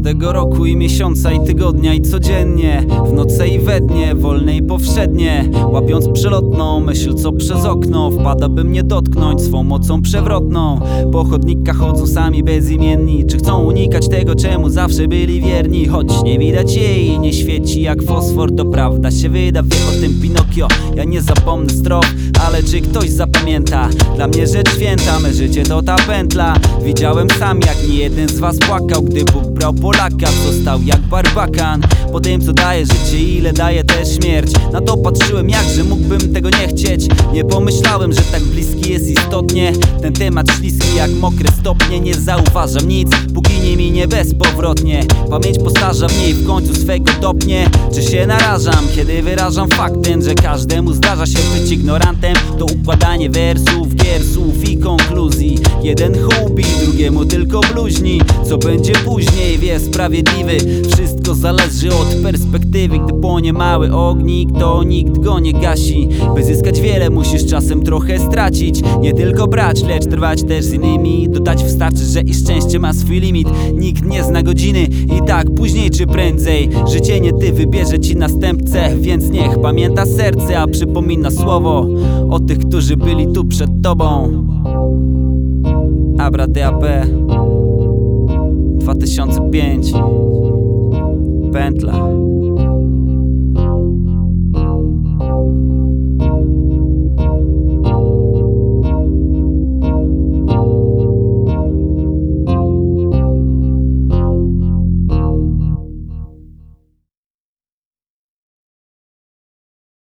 każdego roku i miesiąca i tygodnia i codziennie, w noce i we dnie, wolne i powszednie, łapiąc przelotną myśl, co przez okno wpada, by mnie dotknąć swą mocą przewrotną. Po chodnikach chodzą sami bezimienni, czy chcą unikać tego, czemu zawsze byli wierni. Choć nie widać jej i nie świeci jak fosfor, to prawda się wyda, wie o tym Pinokio. Ja nie zapomnę strof, ale czy ktoś zapamięta? Dla mnie rzecz święta, me życie to ta pętla. Widziałem sam, jak nie jeden z was płakał, gdy Bóg brał Polaka, został jak barbakan. Po tym, co daje życie, ile daje też śmierć, na to patrzyłem, jakże mógłbym tego nie chcieć. Nie pomyślałem, że tak bliski jest istotnie ten temat śliski jak mokre stopnie. Nie zauważam nic, póki nie minie bezpowrotnie. Pamięć postarza mnie i w końcu swego dopnie. Czy się narażam, kiedy wyrażam fakt ten, że każdemu zdarza się być ignorantem? To układanie wersów, gier, słów i konkluzji. Jeden hubi, drugiemu tylko bluźni. Co będzie później, wie sprawiedliwy. Wszystko zależy od perspektywy. Gdy płonie mały ognik, to nikt go nie gasi. By zyskać wiele, musisz czasem trochę stracić. Nie tylko brać, lecz trwać też z innymi. Dodać wystarczy, że i szczęście ma swój limit. Nikt nie zna godziny i tak później czy prędzej życie nie ty wybierze ci następcę. Więc niech pamięta serce, a przypomina słowo o tych, którzy byli tu przed tobą. Abra DAP 2005 Pętla.